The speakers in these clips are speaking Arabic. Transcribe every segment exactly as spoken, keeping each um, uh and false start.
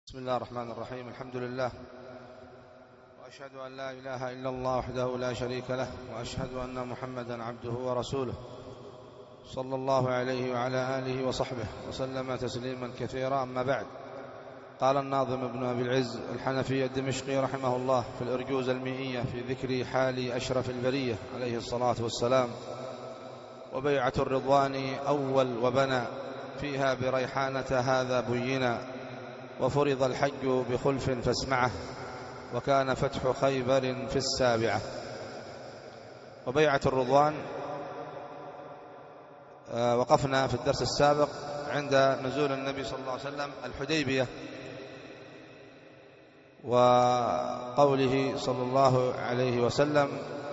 بسم الله الرحمن الرحيم. الحمد لله، وأشهد أن لا إله إلا الله وحده لا شريك له، وأشهد أن محمدا عبده ورسوله صلى الله عليه وعلى آله وصحبه وسلم تسليما كثيرا. أما بعد، قال الناظم ابن أبي العز الحنفي الدمشقي رحمه الله في الأرجوز المئية في ذكر حال أشرف البرية عليه الصلاة والسلام: وبيعة الرضوان أول وبنى فيها بريحانة هذا بينا، وفرض الحج بخلف فاسمعه، وكان فتح خيبر في السابعة. وبيعة الرضوان وقفنا في الدرس السابق عند نزول النبي صلى الله عليه وسلم الحديبية، وقوله صلى الله عليه وسلم: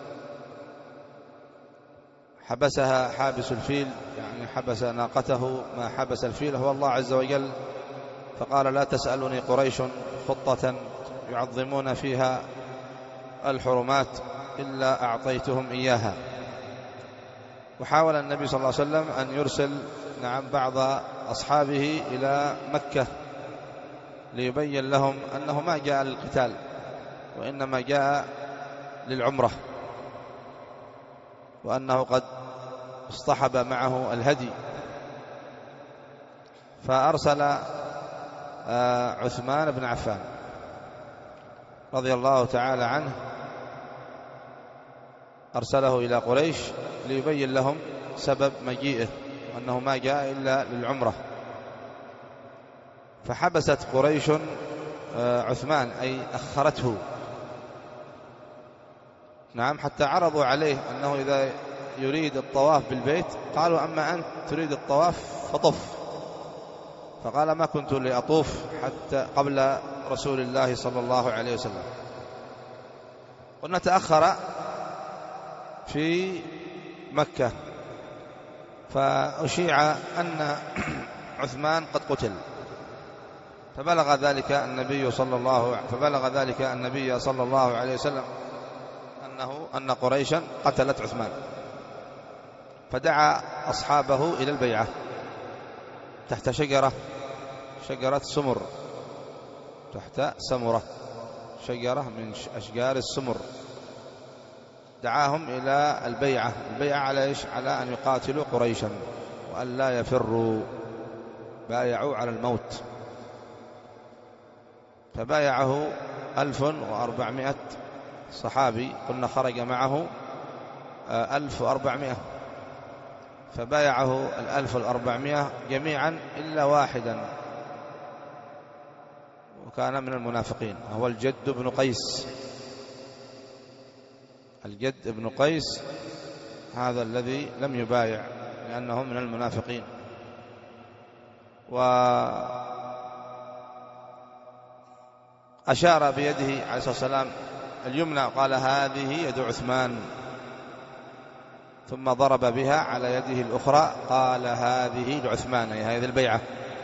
حبسها حابس الفيل، يعني حبس ناقته ما حبس الفيل هو الله عز وجل، فقال: لا تسألني قريش خطة يعظمون فيها الحرمات إلا أعطيتهم إياها. وحاول النبي صلى الله عليه وسلم أن يرسل نعم بعض أصحابه إلى مكة ليبين لهم أنه ما جاء للقتال، وإنما جاء للعمرة، وأنه قد اصطحب معه الهدي. فأرسل عثمان بن عفان رضي الله تعالى عنه، أرسله إلى قريش ليبين لهم سبب مجيئه، وأنه ما جاء إلا للعمرة. فحبست قريش عثمان، أي أخرته، نعم، حتى عرضوا عليه أنه إذا يريد الطواف بالبيت قالوا: أما أنت تريد الطواف فطف. فقال: ما كنت لأطوف حتى قبل رسول الله صلى الله عليه وسلم. قلنا تأخر في مكة، فأشيع أن عثمان قد قتل، فبلغ ذلك النبي صلى الله فبلغ ذلك النبي صلى الله عليه وسلم أنه أن قريشا قتلت عثمان، فدعا أصحابه إلى البيعة تحت شجرة شجرة سمر، تحت سمرة، شجرة من أشجار السمر. دعاهم إلى البيعة. البيعة على إيش؟ على أن يقاتلوا قريشا وأن لا يفروا، بايعوا على الموت. فبايعه ألف وأربعمائة صحابي، قلنا خرج معه ألف وأربعمائة، فبايعه الألف والأربعمائة جميعا إلا واحدا، وكان من المنافقين، هو الجد بن قيس. الجد بن قيس هذا الذي لم يبايع لأنه من المنافقين. وأشار بيده عليه الصلاة والسلام اليمنى، قال: هذه يد عثمان، ثم ضرب بها على يده الأخرى، قال: هذه لعثمان، أي هذه البيعة.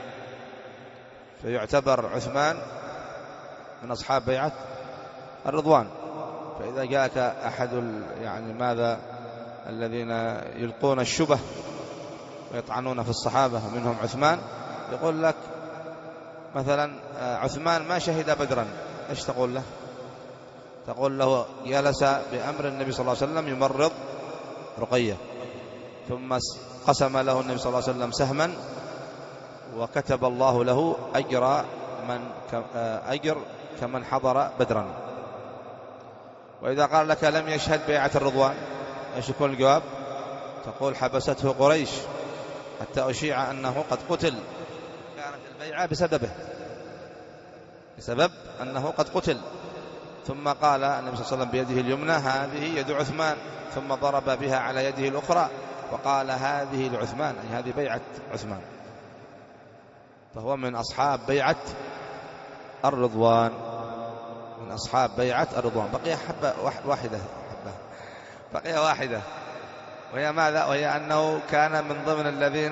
فيعتبر عثمان من أصحاب بيعة الرضوان. فإذا جاءك أحد يعني ماذا الذين يلقون الشبه ويطعنون في الصحابة منهم عثمان، يقول لك مثلا: عثمان ما شهد بدرا، إيش تقول له؟ تقول له: جلس بأمر النبي صلى الله عليه وسلم يمرض رقية، ثم قسم له النبي صلى الله عليه وسلم سهما، وكتب الله له أجر من أجر كمن حضر بدرا. وإذا قال لك لم يشهد بيعة الرضوان، ايش يكون الجواب؟ تقول: حبسته قريش حتى أشيع أنه قد قتل، كانت البيعة بسببه، بسبب أنه قد قتل. ثم قال النبي صلى الله عليه وسلم بيده اليمنى: هذه يد عثمان، ثم ضرب بها على يده الأخرى وقال: هذه لعثمان، أي هذه بيعة عثمان. فهو من أصحاب بيعة الرضوان، من أصحاب بيعة الرضوان. بقي حبة واحدة حبة بقي واحدة، وهي ماذا؟ وهي أنه كان من ضمن الذين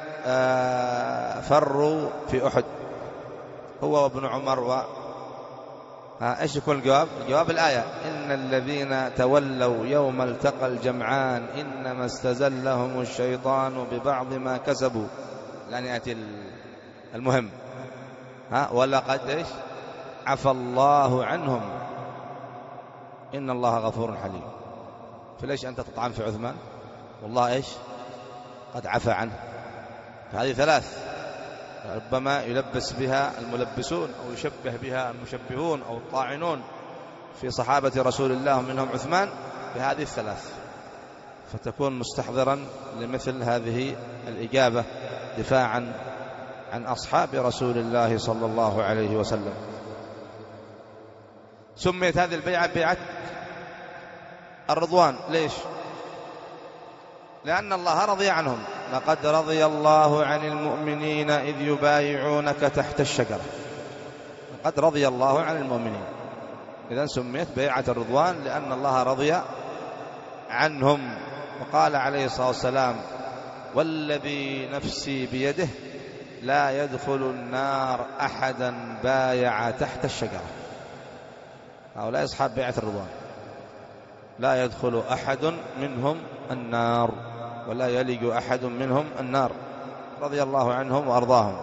فروا في أحد، هو وابن عمر. و ايش يكون الجواب؟ الجواب الآية: إن الذين تولوا يوم التقى الجمعان إنما استزلهم الشيطان ببعض ما كسبوا. لن يأتي المهم ها ولقد إيش عفى الله عنهم إن الله غفور حليم. فليش أنت تطعن في عثمان والله إيش قد عفى عنه؟ فهذه ثلاث ربما يلبس بها الملبسون أو يشبه بها المشبهون أو الطاعنون في صحابة رسول الله منهم عثمان بهذه الثلاث، فتكون مستحضرا لمثل هذه الإجابة دفاعا عن أصحاب رسول الله صلى الله عليه وسلم. سميت هذه البيعة بيعة الرضوان. ليش؟ لأن الله رضي عنهم. لقد رضي الله عن المؤمنين إذ يبايعونك تحت الشجرة. لقد رضي الله عن المؤمنين، إذن سميت بيعة الرضوان لأن الله رضي عنهم. وقال عليه الصلاة والسلام والذي نفسي بيده لا يدخل النار أحدا بايع تحت الشجرة. هؤلاء أصحاب بيعة الرضوان لا يدخل أحد منهم النار ولا يلج أحد منهم النار، رضي الله عنهم وأرضاهم.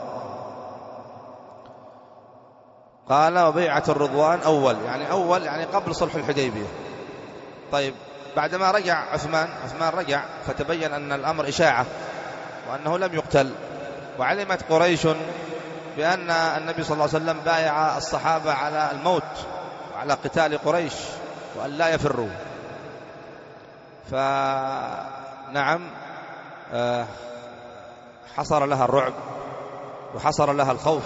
قال وبيعة الرضوان أول، يعني أول يعني قبل صلح الحديبية. طيب بعدما رجع عثمان عثمان رجع فتبين أن الأمر إشاعة وأنه لم يقتل، وعلمت قريش بأن النبي صلى الله عليه وسلم بايع الصحابة على الموت وعلى قتال قريش وأن لا يفروا. فنعم حصر لها الرعب وحصر لها الخوف،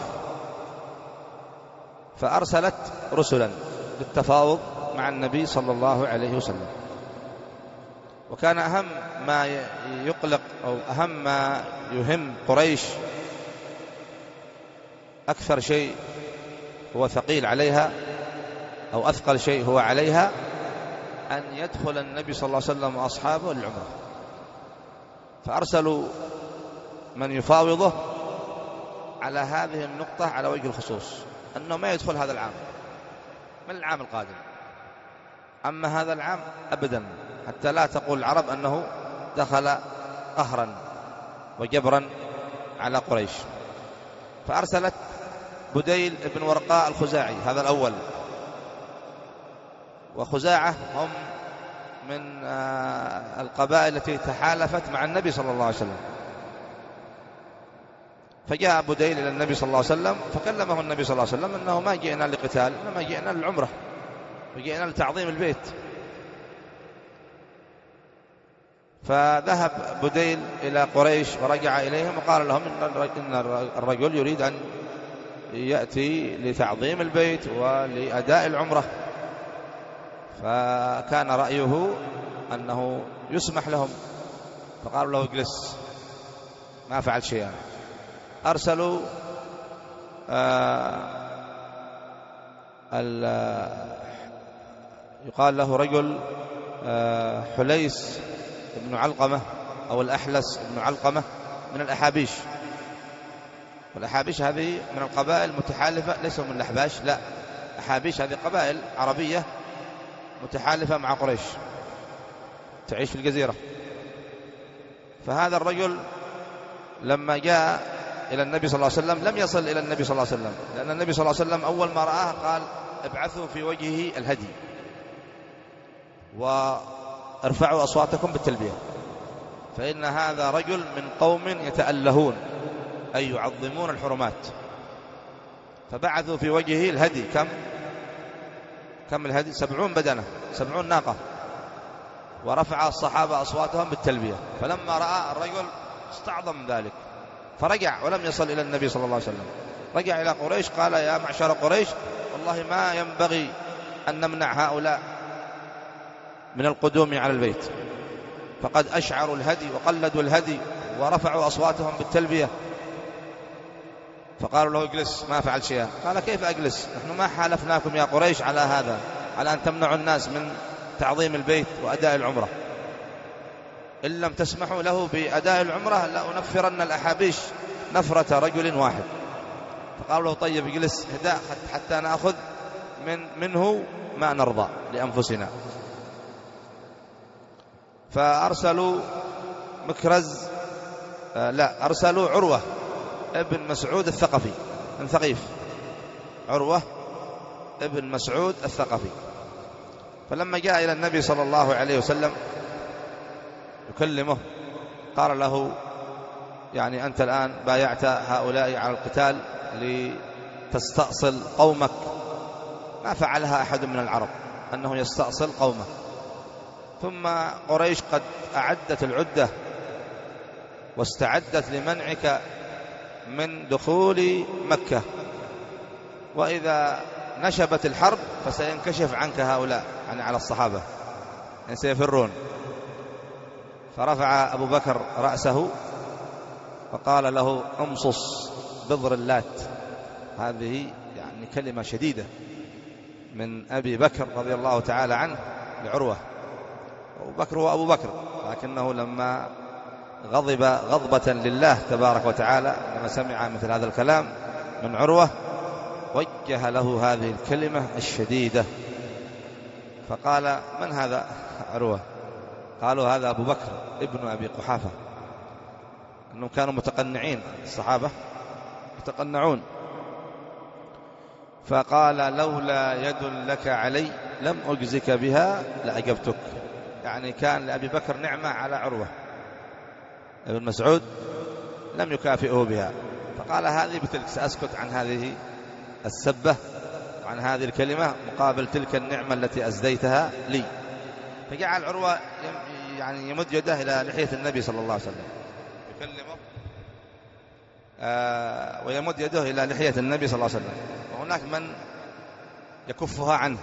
فأرسلت رسلا للتفاوض مع النبي صلى الله عليه وسلم. وكان أهم ما يقلق أو أهم ما يهم قريش، أكثر شيء هو ثقيل عليها أو أثقل شيء هو عليها أن يدخل النبي صلى الله عليه وسلم وأصحابه العمرة. فأرسلوا من يفاوضه على هذه النقطة على وجه الخصوص، أنه ما يدخل هذا العام، من العام القادم، أما هذا العام أبدا، حتى لا تقول العرب أنه دخل قهرا وجبرا على قريش. فأرسلت بديل بن ورقاء الخزاعي، هذا الأول. وخزاعة هم من القبائل التي تحالفت مع النبي صلى الله عليه وسلم. فجاء بديل إلى النبي صلى الله عليه وسلم فكلمه النبي صلى الله عليه وسلم أنه ما جئنا لقتال، إنما جئنا للعمرة وجئنا لتعظيم البيت. فذهب بديل إلى قريش ورجع إليهم وقال لهم إن الرجل يريد أن يأتي لتعظيم البيت ولأداء العمرة. فكان رأيه أنه يسمح لهم، فقالوا له اجلس، ما فعل شيئا. أرسلوا آه يقال له رجل آه حليس بن علقمة أو الأحلس بن علقمة من الأحابيش. والأحابيش هذه من القبائل المتحالفة، ليسوا من الأحباش، لا، أحابيش هذه قبائل عربية متحالفة مع قريش تعيش في الجزيرة. فهذا الرجل لما جاء إلى النبي صلى الله عليه وسلم لم يصل إلى النبي صلى الله عليه وسلم، لأن النبي صلى الله عليه وسلم أول ما رآه قال ابعثوا في وجهه الهدي وارفعوا أصواتكم بالتلبية، فإن هذا رجل من قوم يتألهون أي يعظمون الحرمات. فبعثوا في وجهه الهدي. كم كم الهدي؟ سبعون بدنة، سبعون ناقة. ورفع الصحابة أصواتهم بالتلبية. فلما رأى الرجل استعظم ذلك فرجع ولم يصل إلى النبي صلى الله عليه وسلم. رجع إلى قريش قال يا معشر قريش والله ما ينبغي أن نمنع هؤلاء من القدوم على البيت، فقد أشعروا الهدي وقلدوا الهدي ورفعوا أصواتهم بالتلبية. فقالوا له اجلس، ما فعل شيئا. قال كيف أجلس؟ نحن ما حالفناكم يا قريش على هذا، على أن تمنعوا الناس من تعظيم البيت وأداء العمرة. إن لم تسمحوا له بأداء العمرة لأنفرن الأحابيش نفرة رجل واحد. فقالوا له طيب اجلس هداء حتى نأخذ من منه ما نرضى لأنفسنا. فأرسلوا مكرز آه لا أرسلوا عروة ابن مسعود الثقفي من ثقيف، عروة ابن مسعود الثقفي. فلما جاء إلى النبي صلى الله عليه وسلم يكلمه قال له يعني أنت الآن بايعت هؤلاء على القتال لتستأصل قومك، ما فعلها أحد من العرب أنه يستأصل قومه، ثم قريش قد أعدت العدة واستعدت لمنعك من دخول مكة، وإذا نشبت الحرب فسينكشف عنك هؤلاء يعني على الصحابة يعني سيفرون. فرفع أبو بكر رأسه فقال له امصص بضر اللات. هذه يعني كلمة شديدة من أبي بكر رضي الله تعالى عنه لعروة. أبو بكر هو أبو بكر، لكنه لما غضب غضبة لله تبارك وتعالى لما سمع مثل هذا الكلام من عروة وجه له هذه الكلمة الشديدة. فقال من هذا عروة؟ قالوا هذا أبو بكر ابن أبي قحافة، أنهم كانوا متقنعين، الصحابة متقنعون. فقال لولا يد لك علي لم أجزك بها لأجبتك. يعني كان لأبي بكر نعمة على عروة ابن مسعود لم يكافئه بها، فقال هذه بتلك، سأسكت عن هذه السبة وعن هذه الكلمة مقابل تلك النعمة التي أزديتها لي. فجعل عروة يعني يمد يده إلى لحية النبي صلى الله عليه وسلم يكلمه آه ويمد يده إلى لحية النبي صلى الله عليه وسلم، وهناك من يكفها عنه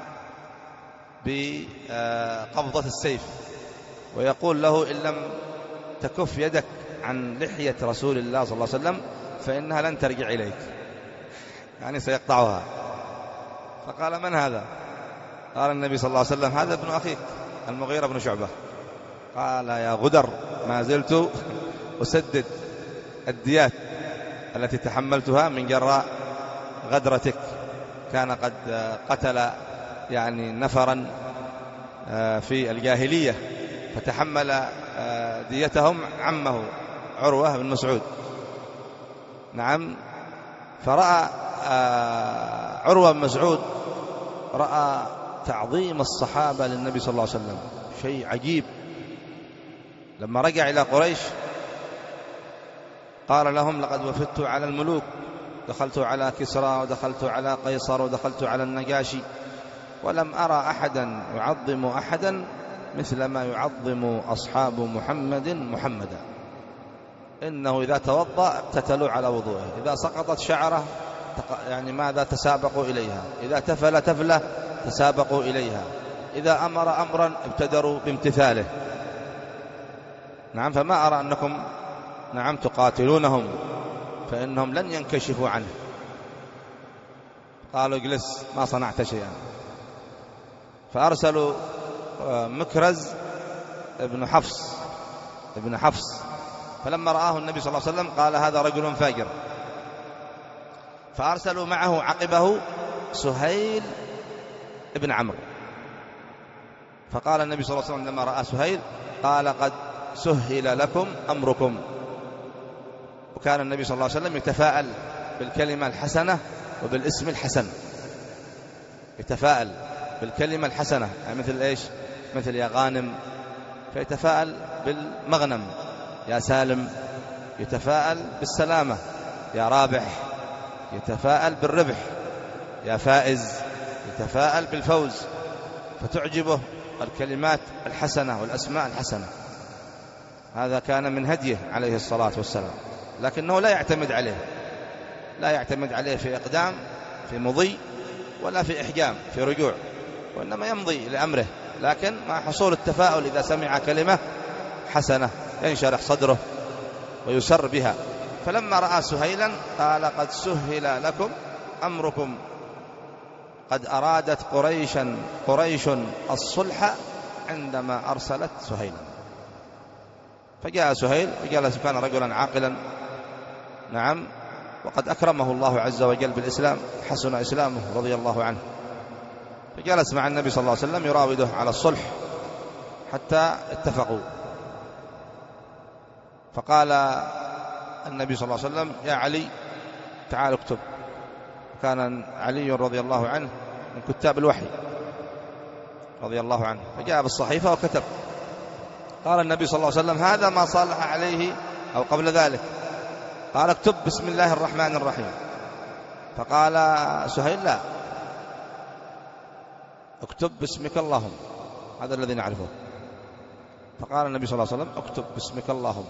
بقبضة السيف ويقول له إن لم تكف يدك عن لحية رسول الله صلى الله عليه وسلم فإنها لن ترجع إليك، يعني سيقطعها. فقال من هذا؟ قال النبي صلى الله عليه وسلم هذا ابن أخيك المغيرة بن شعبة. قال يا غدر ما زلت أسدد الديات التي تحملتها من جراء غدرتك. كان قد قتل يعني نفرا في الجاهلية فتحمل ديتهم عمه عروة بن مسعود. نعم. فرأى عروة بن مسعود رأى تعظيم الصحابة للنبي صلى الله عليه وسلم شيء عجيب. لما رجع إلى قريش قال لهم لقد وفدت على الملوك، دخلت على كسرى ودخلت على قيصر ودخلت على النجاشي، ولم أرى أحدا يعظم أحدا مثل ما يعظم أصحاب محمد محمدا. إنه إذا توضأ اقتتلوا على وضوءه، إذا سقطت شعره يعني ماذا تسابقوا إليها، إذا تفل تفلة تسابقوا إليها، إذا أمر أمرا ابتدروا بامتثاله. نعم. فما أرى أنكم نعم تقاتلونهم فإنهم لن ينكشفوا عنه. قالوا اجلس ما صنعت شيئا. فأرسلوا مكرز ابن حفص ابن حفص فلما رآه النبي صلى الله عليه وسلم قال هذا رجل فاجر. فأرسلوا معه عقبه سهيل ابن عمرو. فقال النبي صلى الله عليه وسلم لما رأى سهيل قال قد سهل لكم أمركم. وكان النبي صلى الله عليه وسلم يتفاءل بالكلمة الحسنة وبالاسم الحسن، يتفاءل بالكلمة الحسنة يعني مثل إيش؟ مثل يا غانم، فيتفاءل بالمغنم يا سالم، يتفاءل بالسلامة يا رابح، يتفاءل بالربح يا فائز، يتفاءل بالفوز. فتعجبه الكلمات الحسنة والأسماء الحسنة. هذا كان من هديه عليه الصلاة والسلام، لكنه لا يعتمد عليه، لا يعتمد عليه في إقدام في مضي ولا في إحجام في رجوع، وإنما يمضي لأمره، لكن مع حصول التفاؤل إذا سمع كلمة حسنة ينشرح صدره ويسر بها. فلما رأى سهيلا قال قد سهل لكم أمركم، قد أرادت قريشا قريش الصلح عندما أرسلت سهيلا. فجاء سهيل وجلس، كان رجلا عاقلا نعم، وقد أكرمه الله عز وجل بالإسلام، حسن إسلامه رضي الله عنه. فجلس مع النبي صلى الله عليه وسلم يراوده على الصلح حتى اتفقوا. فقال النبي صلى الله عليه وسلم يا علي تعال اكتب. وكان علي رضي الله عنه من كتاب الوحي رضي الله عنه، فجاء بالصحيفة وكتب. قال النبي صلى الله عليه وسلم: هذا ما صالح عليه، أو قبل ذلك قال: اكتب بسم الله الرحمن الرحيم. فقال سهيل: لا، اكتب باسمك اللهم، هذا الذي نعرفه. فقال النبي صلى الله عليه وسلم: اكتب باسمك اللهم.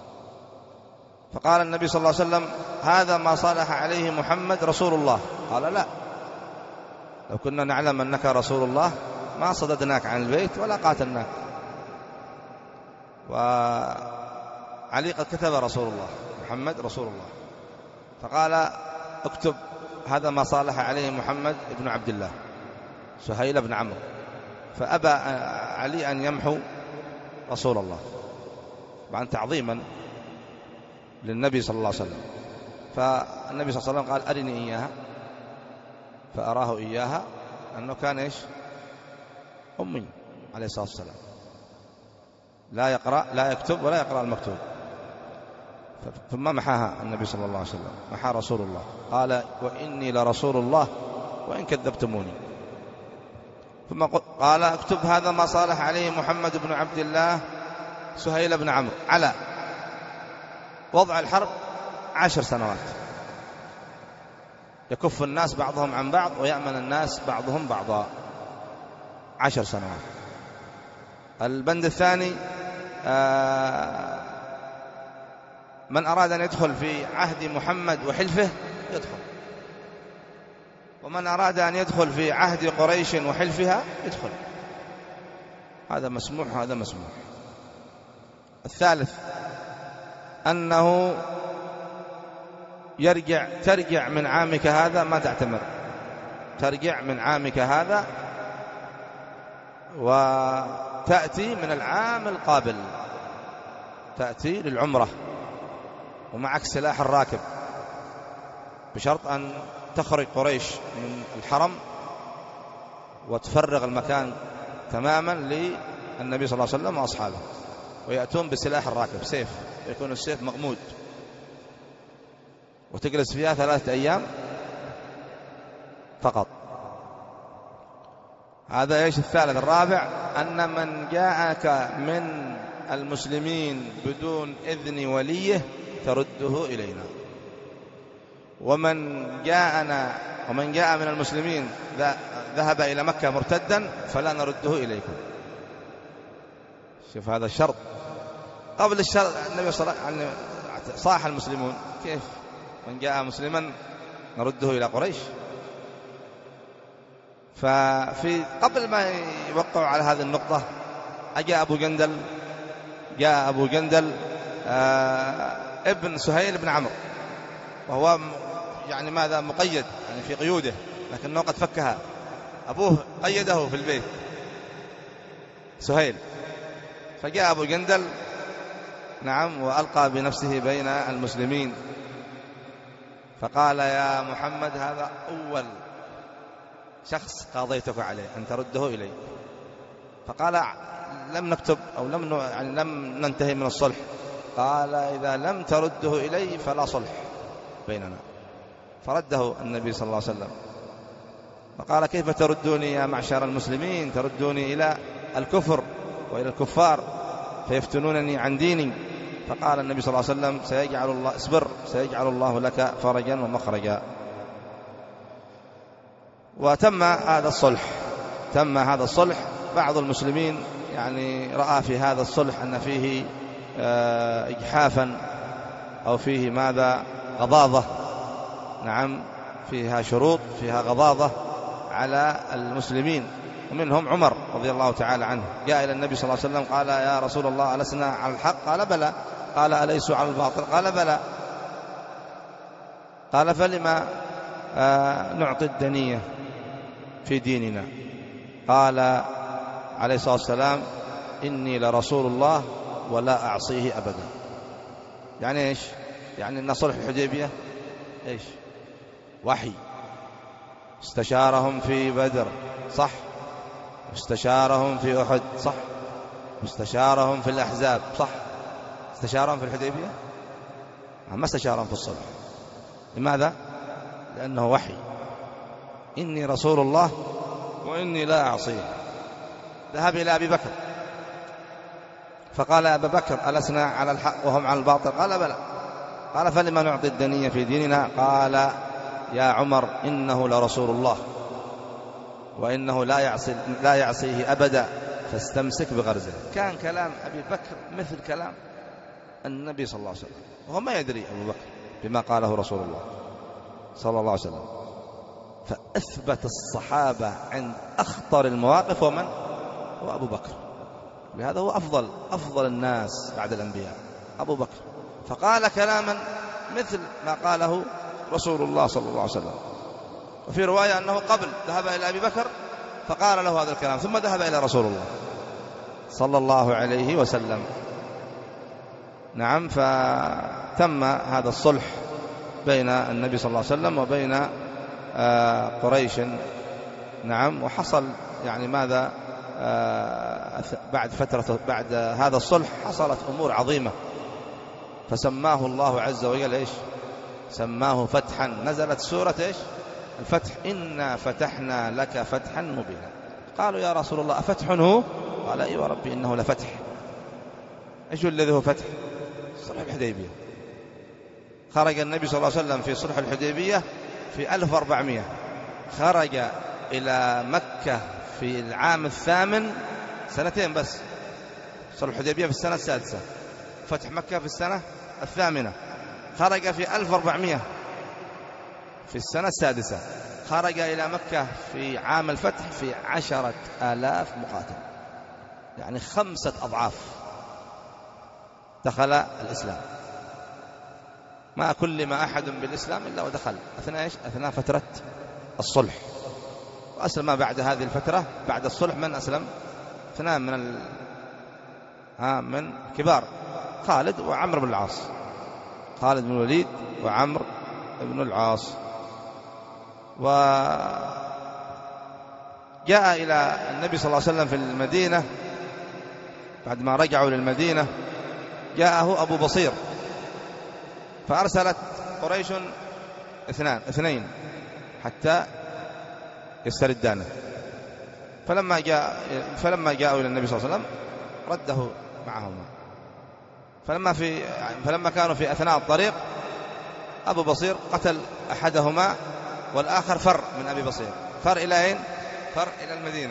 فقال النبي صلى الله عليه وسلم: هذا ما صالح عليه محمد رسول الله. قال: لا، لو كنا نعلم أنك رسول الله ما صددناك عن البيت ولا قاتلناك. وعلي قد كتب رسول الله، محمد رسول الله. فقال: اكتب هذا ما صالح عليه محمد بن عبد الله سهيل بن عمرو. فأبى علي أن يمحو رسول الله طبعا تعظيما للنبي صلى الله عليه وسلم. فالنبي صلى الله عليه وسلم قال: أرني إياها. فأراه إياها، أنه كان إيش؟ أمي عليه الصلاة والسلام، لا يقرأ لا يكتب ولا يقرأ المكتوب. ثم محاها النبي صلى الله عليه وسلم، محا رسول الله. قال: وإني لرسول الله وإن كذبتموني. ثم قال: اكتب هذا ما صالح عليه محمد بن عبد الله سهيل بن عمرو على وضع الحرب عشر سنوات، يكف الناس بعضهم عن بعض ويأمن الناس بعضهم بعضا. عشر سنوات. البند الثاني: آه من أراد أن يدخل في عهد محمد وحلفه يدخل، ومن أراد أن يدخل في عهد قريش وحلفها يدخل. هذا مسموح وهذا مسموح. الثالث: أنه يرجع ترجع من عامك هذا ما تعتمر، ترجع من عامك هذا وتأتي من العام القابل، تأتي للعمرة ومعك سلاح الراكب، بشرط أن تخرج قريش من الحرم وتفرغ المكان تماما للنبي صلى الله عليه وسلم وأصحابه، ويأتون بسلاح الراكب، سيف، يكون السيف مغمود، وتجلس فيها ثلاثة أيام فقط. هذا إيش؟ الثالث. الرابع: أن من جاءك من المسلمين بدون إذن وليه ترده إلينا، ومن جاءنا ومن جاء من المسلمين ذهب إلى مكة مرتدا فلا نرده إليكم. شوف هذا الشرط. قبل الشرط النبي صلى الله عليه وسلم صاح المسلمون: كيف من جاء مسلما نرده إلى قريش؟ ففي قبل ما يوقعوا على هذه النقطة أجاء أبو جندل جاء أبو جندل آه ابن سهيل بن عمرو، وهو يعني ماذا مقيد يعني في قيوده، لكنه قد فكها، أبوه قيده في البيت سهيل. فجاء أبو جندل نعم وألقى بنفسه بين المسلمين، فقال: يا محمد هذا أول شخص قاضيتك عليه أن ترده إلي. فقال: لم نكتب أو لم يعني لم ننتهي من الصلح. قال: إذا لم ترده إلي فلا صلح بيننا. فرده النبي صلى الله عليه وسلم. فقال: كيف تردوني يا معشر المسلمين؟ تردوني إلى الكفر وإلى الكفار فيفتنونني عن ديني. فقال النبي صلى الله عليه وسلم: سيجعل الله اصبر سيجعل الله لك فرجا ومخرجا. وتم هذا الصلح تم هذا الصلح. بعض المسلمين يعني رأى في هذا الصلح أن فيه إجحافا أو فيه ماذا غضاضة، نعم فيها شروط، فيها غضاضة على المسلمين، ومنهم عمر رضي الله تعالى عنه. جاء إلى النبي صلى الله عليه وسلم قال: يا رسول الله ألسنا على الحق؟ قال: بلى. قال: أليسوا على الباطل؟ قال: بلى. قال: فلما آه نعطي الدنية في ديننا؟ قال عليه الصلاة والسلام: إني لرسول الله ولا أعصيه أبدا. يعني إيش؟ يعني أن صلح الحديبية إيش؟ وحي. استشارهم في بدر صح، استشارهم في أحد صح، استشارهم في الأحزاب صح، استشارهم في الحديبية ما استشارهم في الصلح. لماذا؟ لأنه وحي. إني رسول الله وإني لا أعصيه. ذهب إلى أبي بكر فقال: يا أبا بكر، ألسنا على الحق وهم على الباطل؟ قال: بلى. قال: فلما نعطي الدنية في ديننا؟ قال: يا عمر، إنه لرسول الله وإنه لا يعصي لا يعصيه أبدا، فاستمسك بغرزه. كان كلام أبي بكر مثل كلام النبي صلى الله عليه وسلم، وهو ما يدري أبو بكر بما قاله رسول الله صلى الله عليه وسلم. فأثبت الصحابة عند أخطر المواقف ومن هو أبو بكر. لهذا هو أفضل أفضل الناس بعد الأنبياء أبو بكر. فقال كلاما مثل ما قاله رسول الله صلى الله عليه وسلم. وفي رواية أنه قبل ذهب إلى أبي بكر فقال له هذا الكلام، ثم ذهب إلى رسول الله صلى الله عليه وسلم. نعم. فتم هذا الصلح بين النبي صلى الله عليه وسلم وبين قريش. نعم. وحصل يعني ماذا بعد فترة بعد هذا الصلح حصلت أمور عظيمة، فسماه الله عز وجل إيش؟ سماه فتحا. نزلت سورة إيش؟ الفتح: إنا فتحنا لك فتحا مبينا. قالوا: يا رسول الله، أفتح هو؟ قال: أيوة ربي، إنه لفتح. إيش الذي هو فتح؟ صلح الحديبية. خرج النبي صلى الله عليه وسلم في صلح الحديبية في ألف وأربعمائة، خرج إلى مكة في العام الثامن، سنتين بس. صلح الحديبية في السنة السادسة، فتح مكة في السنة الثامنة. خرج في ألف وأربعمائة في السنة السادسة. خرج إلى مكة في عام الفتح في عشرة آلاف مقاتل، يعني خمسة أضعاف دخل الإسلام. ما كل ما أحد بالإسلام إلا ودخل أثناء إيش؟ أثناء فترة الصلح. وأسلم بعد هذه الفترة بعد الصلح من أسلم؟ اثنان من ال... ها من كبار، خالد وعمرو بن العاص. خالد بن الوليد وعمرو بن العاص. وجاء إلى النبي صلى الله عليه وسلم في المدينة بعد ما رجعوا للمدينة، جاءه أبو بصير، فأرسلت قريش اثنان اثنين حتى يستردانه. فلما جاء فلما جاءوا إلى النبي صلى الله عليه وسلم رده معهما. فلما في فلما كانوا في أثناء الطريق، أبو بصير قتل أحدهما والآخر فر من أبي بصير. فر إلى أين؟ فر إلى المدينة.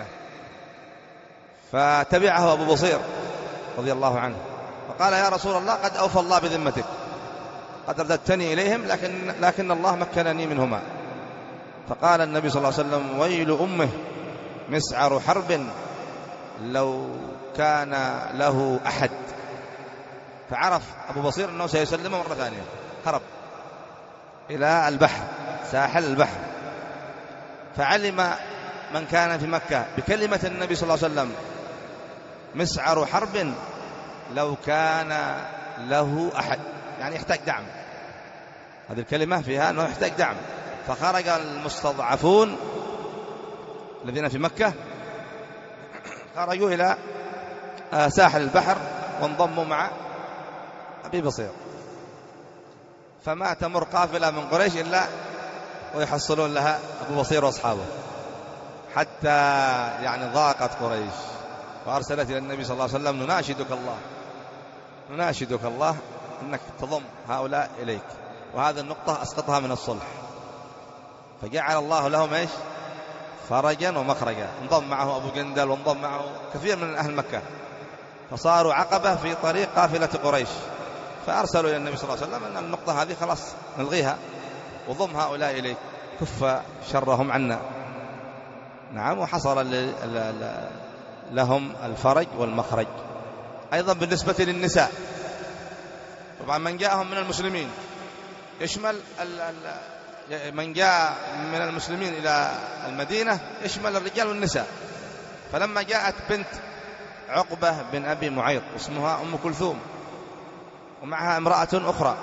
فتبعه أبو بصير رضي الله عنه وقال: يا رسول الله، قد أوفى الله بذمتك، قد رددتني إليهم، لكن, لكن الله مكنني منهما. فقال النبي صلى الله عليه وسلم: ويل أمه، مسعر حرب لو كان له أحد. فعرف أبو بصير أنه سيسلمه مرة ثانية، هرب إلى البحر، ساحل البحر. فعلم من كان في مكة بكلمة النبي صلى الله عليه وسلم: مسعر حرب لو كان له أحد، يعني يحتاج دعم. هذه الكلمة فيها أنه يحتاج دعم. فخرج المستضعفون الذين في مكة، خرجوا إلى ساحل البحر وانضموا مع أبي بصير. فما تمر قافلة من قريش إلا ويحصلون لها أبو بصير وأصحابه، حتى يعني ضاقت قريش وأرسلت إلى النبي صلى الله عليه وسلم: نناشدك الله نناشدك الله أنك تضم هؤلاء إليك. وهذه النقطة أسقطها من الصلح، فجعل الله لهم إيش؟ فرجا ومخرجا. انضم معه أبو جندل وانضم معه كثير من أهل مكة، فصاروا عقبة في طريق قافلة قريش. فأرسلوا إلى النبي صلى الله عليه وسلم أن النقطة هذه خلاص نلغيها وضم هؤلاء إليك، كف شرهم عنا. نعم. وحصل لهم الفرج والمخرج. أيضا بالنسبة للنساء، طبعا من جاءهم من المسلمين يشمل من جاء من المسلمين إلى المدينة يشمل الرجال والنساء. فلما جاءت بنت عقبة بن أبي معيط اسمها أم كلثوم ومعها امرأة أخرى،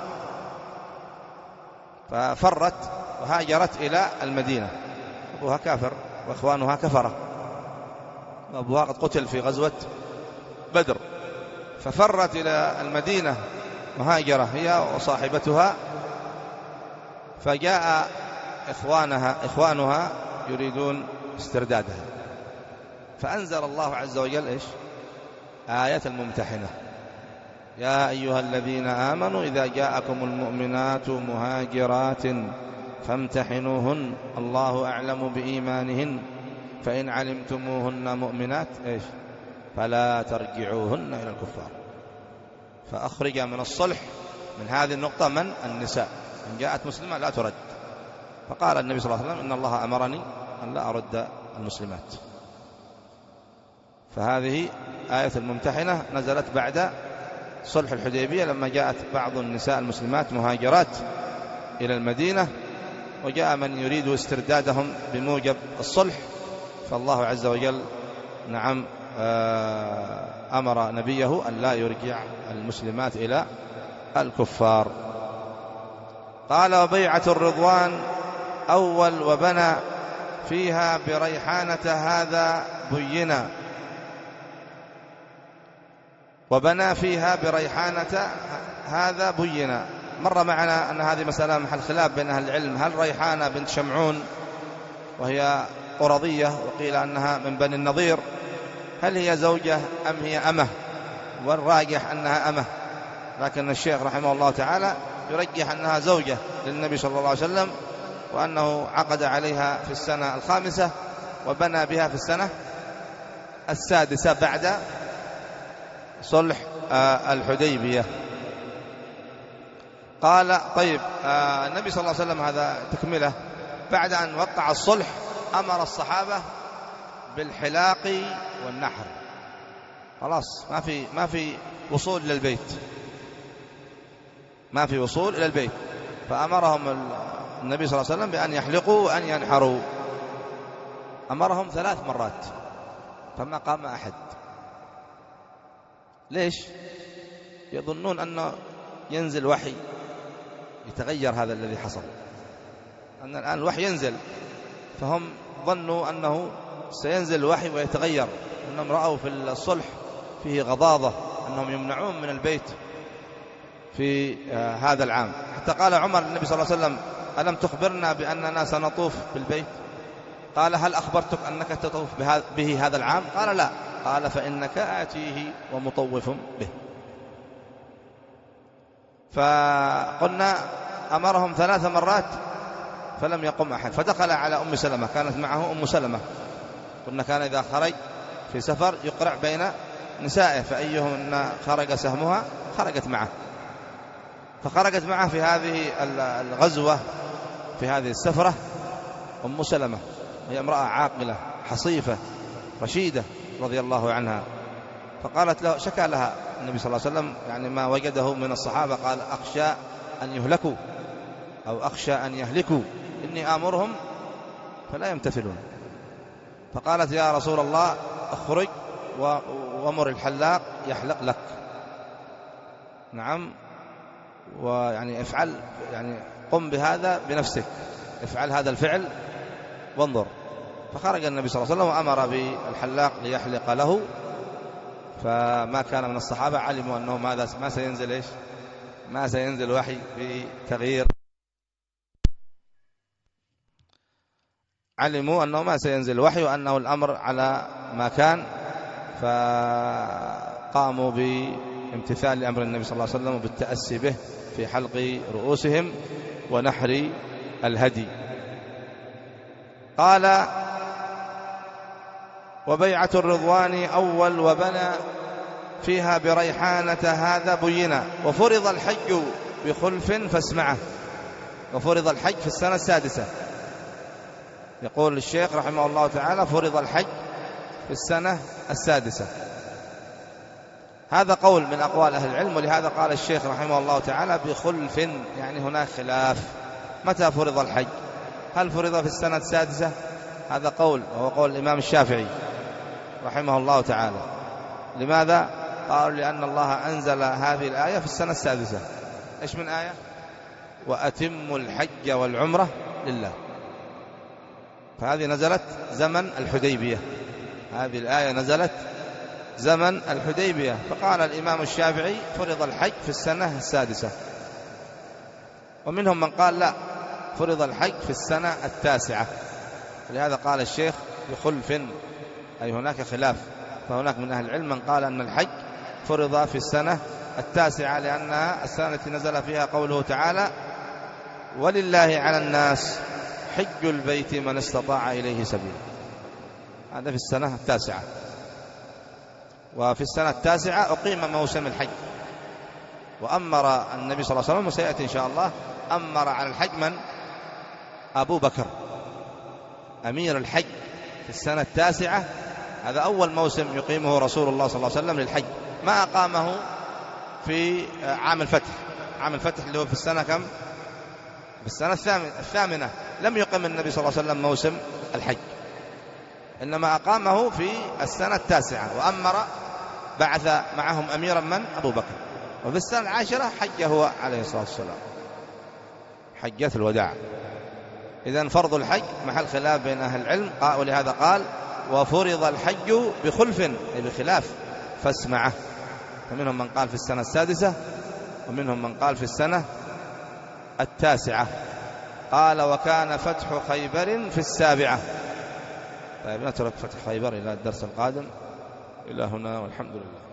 ففرت وهاجرت إلى المدينة. أبوها كافر وإخوانها كفرة، وأبوها قد قتل في غزوة بدر. ففرت إلى المدينة مهاجرة هي وصاحبتها. فجاء إخوانها إخوانها يريدون استردادها، فأنزل الله عز وجل إيش؟ آية الممتحنة: يا أيها الذين آمنوا إذا جاءكم المؤمنات مهاجرات فامتحنوهن الله أعلم بإيمانهن فإن علمتموهن مؤمنات إيش؟ فلا ترجعوهن إلى الكفار. فأخرج من الصلح من هذه النقطة من؟ النساء. إن جاءت مسلمة لا ترد. فقال النبي صلى الله عليه وسلم: إن الله أمرني أن لا أرد المسلمات. فهذه آية الممتحنة نزلت بعد صلح الحديبية، لما جاءت بعض النساء المسلمات مهاجرات إلى المدينة، وجاء من يريد استردادهم بموجب الصلح، فالله عز وجل نعم أمر نبيه أن لا يرجع المسلمات إلى الكفار. قال: وبيعة الرضوان أول وبنى فيها بريحانة هذا بينا. وبنى فيها بريحانة هذا بينا. مر معنا أن هذه مسألة محل خلاف بين أهل العلم: هل ريحانة بنت شمعون وهي قرظية وقيل أنها من بني النضير هل هي زوجة أم هي أمة؟ والراجح أنها أمة، لكن الشيخ رحمه الله تعالى يرجح أنها زوجة للنبي صلى الله عليه وسلم، وأنه عقد عليها في السنة الخامسة وبنى بها في السنة السادسة بعد صلح الحديبية. قال: طيب، النبي صلى الله عليه وسلم، هذا تكملة، بعد أن وقع الصلح أمر الصحابة بالحلاق والنحر. خلاص ما في ما في وصول إلى البيت، ما في وصول إلى البيت، فأمرهم النبي صلى الله عليه وسلم بأن يحلقوا وأن ينحروا. أمرهم ثلاث مرات فما قام أحد. ليش؟ يظنون أنه ينزل وحي يتغير هذا الذي حصل، أن الآن الوحي ينزل، فهم ظنوا أنه سينزل الوحي ويتغير، أنهم رأوا في الصلح فيه غضاضة، أنهم يمنعون من البيت في هذا العام. حتى قال عمر للنبي صلى الله عليه وسلم: ألم تخبرنا بأننا سنطوف بالبيت؟ قال: هل أخبرتك أنك تطوف به هذا العام؟ قال: لا. قال: فإنك آتيه ومطوف به. فقلنا أمرهم ثلاث مرات فلم يقم أحد، فدخل على أم سلمة، كانت معه أم سلمة، قلنا كان إذا خرج في سفر يقرع بين نسائه، فأيهن خرج سهمها خرجت معه، فخرجت معه في هذه الغزوة في هذه السفرة أم سلمة، هي امرأة عاقلة حصيفة رشيدة رضي الله عنها. فقالت له، شكى لها النبي صلى الله عليه وسلم يعني ما وجده من الصحابة، قال: أخشى أن يهلكوا أو أخشى أن يهلكوا، إني آمرهم فلا يمتثلون. فقالت: يا رسول الله اخرج وامر الحلاق يحلق لك. نعم، ويعني افعل، يعني قم بهذا بنفسك، افعل هذا الفعل وانظر. فخرج النبي صلى الله عليه وسلم وأمر بالحلاق ليحلق له، فما كان من الصحابة علموا أنه ماذا ما سينزل إيش ما سينزل وحي بتغيير، علموا أنه ما سينزل وحي وأنه الأمر على ما كان، فقاموا بامتثال لأمر النبي صلى الله عليه وسلم وبالتأسي به في حلق رؤوسهم ونحر الهدي. قال: وبيعة الرضوان أول وبنى فيها بريحانة هذا بينا. وفرض الحج بخلف فاسمعه. وفرض الحج في السنة السادسة. يقول الشيخ رحمه الله تعالى: فرض الحج في السنة السادسة. هذا قول من أقوال أهل العلم، ولهذا قال الشيخ رحمه الله تعالى بخلف، يعني هناك خلاف متى فرض الحج، هل فرض في السنة السادسة؟ هذا قول، وهو قول الإمام الشافعي رحمه الله تعالى. لماذا؟ قالوا: لأن الله أنزل هذه الآية في السنة السادسة. إيش من آية؟ وأتموا الحج والعمرة لله. فهذه نزلت زمن الحديبية، هذه الآية نزلت زمن الحديبية. فقال الإمام الشافعي: فرض الحج في السنة السادسة. ومنهم من قال: لا، فرض الحج في السنة التاسعة. لهذا قال الشيخ بخلف، أي هناك خلاف. فهناك من أهل العلم من قال أن الحج فرض في السنة التاسعة، لأنها السنة التي نزل فيها قوله تعالى ولله على الناس حج البيت من استطاع إليه سبيلا. هذا في السنة التاسعة. وفي السنة التاسعة أقيم موسم الحج، وأمر النبي صلى الله عليه وسلم، وسيأتي إن شاء الله، أمر على الحج من؟ أبو بكر أمير الحج في السنة التاسعة. هذا أول موسم يقيمه رسول الله صلى الله عليه وسلم للحج، ما أقامه في عام الفتح. عام الفتح اللي هو في السنة كم؟ في السنة الثامنة لم يقم النبي صلى الله عليه وسلم موسم الحج، إنما أقامه في السنة التاسعة، وأمر بعث معهم أميرا من؟ أبو بكر. وفي السنة العاشرة حج هو عليه الصلاة والسلام، حجة الوداع. إذن فرض الحج محل خلاف بين أهل العلم، ولهذا قال وفرض الحج بخلف، أي بخلاف، فاسمعه. فمنهم من قال في السنة السادسة، ومنهم من قال في السنة التاسعة. قال وكان فتح خيبر في السابعة. طيب نترك فتح خيبر إلى الدرس القادم. إلى هنا والحمد لله.